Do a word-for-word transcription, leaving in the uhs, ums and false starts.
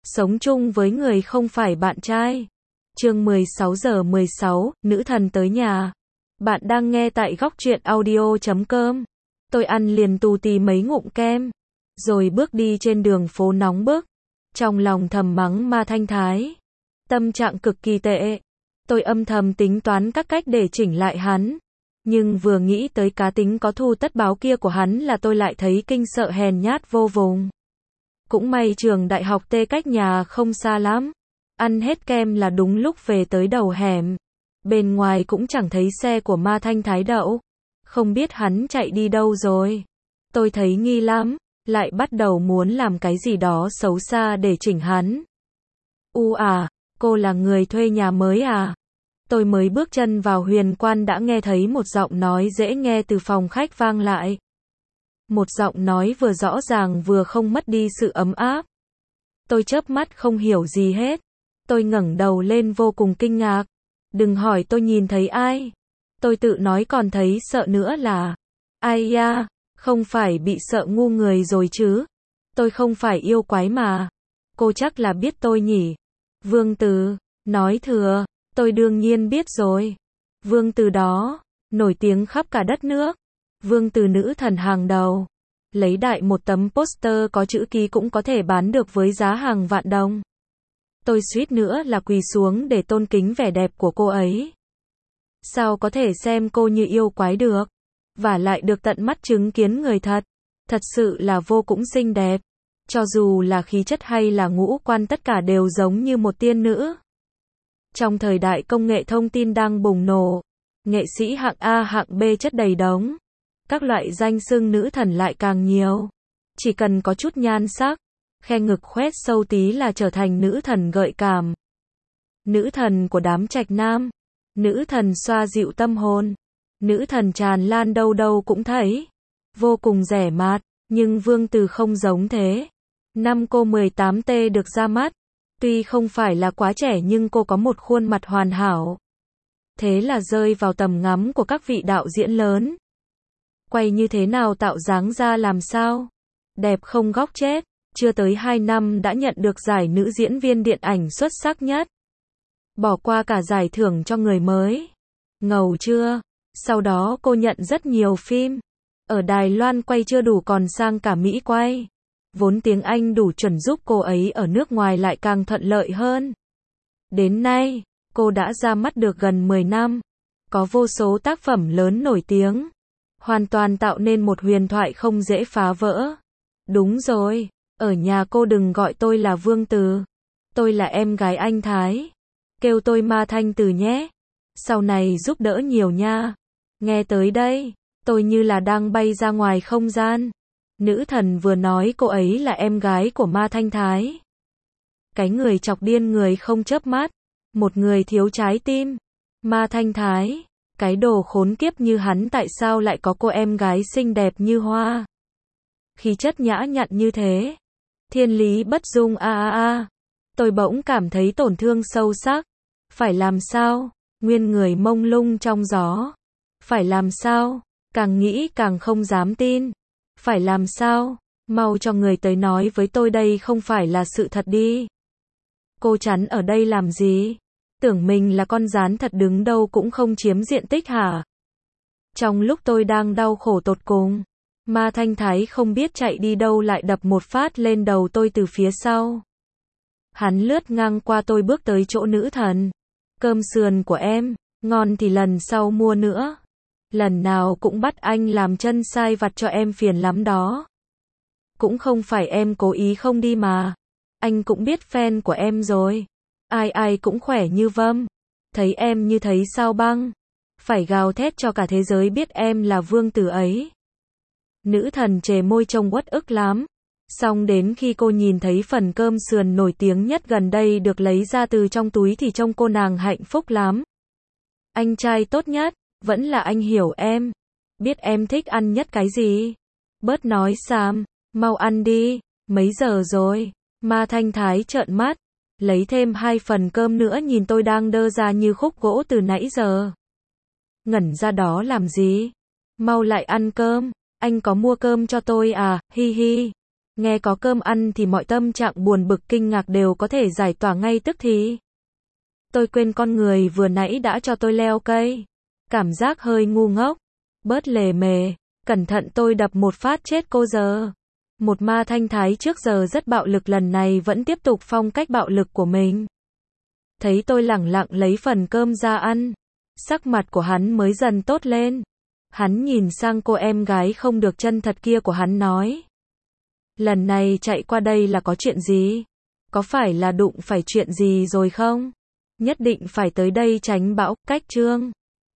Sống chung với người không phải bạn trai. Chương mười sáu giờ mười sáu, nữ thần tới nhà. Bạn đang nghe tại góc truyện audio chấm com. Tôi ăn liền tù tì mấy ngụm kem, rồi bước đi trên đường phố nóng bức. Trong lòng thầm mắng Ma Thanh Thái. Tâm trạng cực kỳ tệ. Tôi âm thầm tính toán các cách để chỉnh lại hắn. Nhưng vừa nghĩ tới cá tính có thù tất báo kia của hắn là tôi lại thấy kinh sợ hèn nhát vô vùng. Cũng may trường đại học T cách nhà không xa lắm. Ăn hết kem là đúng lúc về tới đầu hẻm. Bên ngoài cũng chẳng thấy xe của Ma Thanh Thái đậu. Không biết hắn chạy đi đâu rồi. Tôi thấy nghi lắm, lại bắt đầu muốn làm cái gì đó xấu xa để chỉnh hắn. U à, cô là người thuê nhà mới à? Tôi mới bước chân vào huyền quan đã nghe thấy một giọng nói dễ nghe từ phòng khách vang lại. Một giọng nói vừa rõ ràng vừa không mất đi sự ấm áp. Tôi chớp mắt không hiểu gì hết. Tôi ngẩng đầu lên vô cùng kinh ngạc. Đừng hỏi tôi nhìn thấy ai. Tôi tự nói còn thấy sợ nữa là. Ai da, không phải bị sợ ngu người rồi chứ. Tôi không phải yêu quái mà. Cô chắc là biết tôi nhỉ. Vương Từ, nói thừa. Tôi đương nhiên biết rồi. Vương Từ đó, nổi tiếng khắp cả đất nước. Vương Từ nữ thần hàng đầu. Lấy đại một tấm poster có chữ ký cũng có thể bán được với giá hàng vạn đồng. Tôi suýt nữa là quỳ xuống để tôn kính vẻ đẹp của cô ấy. Sao có thể xem cô như yêu quái được? Và lại được tận mắt chứng kiến người thật. Thật sự là vô cùng xinh đẹp. Cho dù là khí chất hay là ngũ quan tất cả đều giống như một tiên nữ. Trong thời đại công nghệ thông tin đang bùng nổ, nghệ sĩ hạng A hạng B chất đầy đống. Các loại danh xưng nữ thần lại càng nhiều. Chỉ cần có chút nhan sắc, khe ngực khoét sâu tí là trở thành nữ thần gợi cảm. Nữ thần của đám trạch nam. Nữ thần xoa dịu tâm hồn. Nữ thần tràn lan đâu đâu cũng thấy. Vô cùng rẻ mạt, nhưng Vương Từ không giống thế. Năm cô mười tám T được ra mắt. Tuy không phải là quá trẻ nhưng cô có một khuôn mặt hoàn hảo. Thế là rơi vào tầm ngắm của các vị đạo diễn lớn. Quay như thế nào tạo dáng ra làm sao? Đẹp không góc chết. Chưa tới hai năm đã nhận được giải nữ diễn viên điện ảnh xuất sắc nhất. Bỏ qua cả giải thưởng cho người mới. Ngầu chưa? Sau đó cô nhận rất nhiều phim. Ở Đài Loan quay chưa đủ còn sang cả Mỹ quay. Vốn tiếng Anh đủ chuẩn giúp cô ấy ở nước ngoài lại càng thuận lợi hơn. Đến nay, cô đã ra mắt được gần mười năm. Có vô số tác phẩm lớn nổi tiếng. Hoàn toàn tạo nên một huyền thoại không dễ phá vỡ. Đúng rồi, ở nhà cô đừng gọi tôi là Vương Từ. Tôi là em gái anh Thái. Kêu tôi Ma Thanh Từ nhé. Sau này giúp đỡ nhiều nha. Nghe tới đây, tôi như là đang bay ra ngoài không gian. Nữ thần vừa nói cô ấy là em gái của Ma Thanh Thái. Cái người chọc điên người không chớp mắt. Một người thiếu trái tim. Ma Thanh Thái. Cái đồ khốn kiếp như hắn tại sao lại có cô em gái xinh đẹp như hoa. Khí chất nhã nhặn như thế. Thiên lý bất dung a a a. Tôi bỗng cảm thấy tổn thương sâu sắc. Phải làm sao? Nguyên người mông lung trong gió. Phải làm sao? Càng nghĩ càng không dám tin. Phải làm sao? Mau cho người tới nói với tôi đây không phải là sự thật đi. Cô chắn ở đây làm gì? Tưởng mình là con gián thật đứng đâu cũng không chiếm diện tích hả? Trong lúc tôi đang đau khổ tột cùng, Ma Thanh Thái không biết chạy đi đâu lại đập một phát lên đầu tôi từ phía sau. Hắn lướt ngang qua tôi bước tới chỗ nữ thần. Cơm sườn của em, ngon thì lần sau mua nữa. Lần nào cũng bắt anh làm chân sai vặt cho em phiền lắm đó. Cũng không phải em cố ý không đi mà. Anh cũng biết fan của em rồi. Ai ai cũng khỏe như vâm. Thấy em như thấy sao băng. Phải gào thét cho cả thế giới biết em là Vương Từ ấy. Nữ thần chề môi trông uất ức lắm. Xong đến khi cô nhìn thấy phần cơm sườn nổi tiếng nhất gần đây được lấy ra từ trong túi thì trông cô nàng hạnh phúc lắm. Anh trai tốt nhất, vẫn là anh hiểu em. Biết em thích ăn nhất cái gì. Bớt nói xàm, mau ăn đi. Mấy giờ rồi? Ma Thanh Thái trợn mắt. Lấy thêm hai phần cơm nữa nhìn tôi đang đơ ra như khúc gỗ từ nãy giờ. Ngẩn ra đó làm gì? Mau lại ăn cơm. Anh có mua cơm cho tôi à? Hi hi. Nghe có cơm ăn thì mọi tâm trạng buồn bực kinh ngạc đều có thể giải tỏa ngay tức thì. Tôi quên con người vừa nãy đã cho tôi leo cây. Cảm giác hơi ngu ngốc. Bớt lề mề. Cẩn thận tôi đập một phát chết cô giờ. Một ma thanh thái trước giờ rất bạo lực lần này vẫn tiếp tục phong cách bạo lực của mình. Thấy tôi lẳng lặng lấy phần cơm ra ăn. Sắc mặt của hắn mới dần tốt lên. Hắn nhìn sang cô em gái không được chân thật kia của hắn nói. Lần này chạy qua đây là có chuyện gì? Có phải là đụng phải chuyện gì rồi không? Nhất định phải tới đây tránh bão, cách Trương.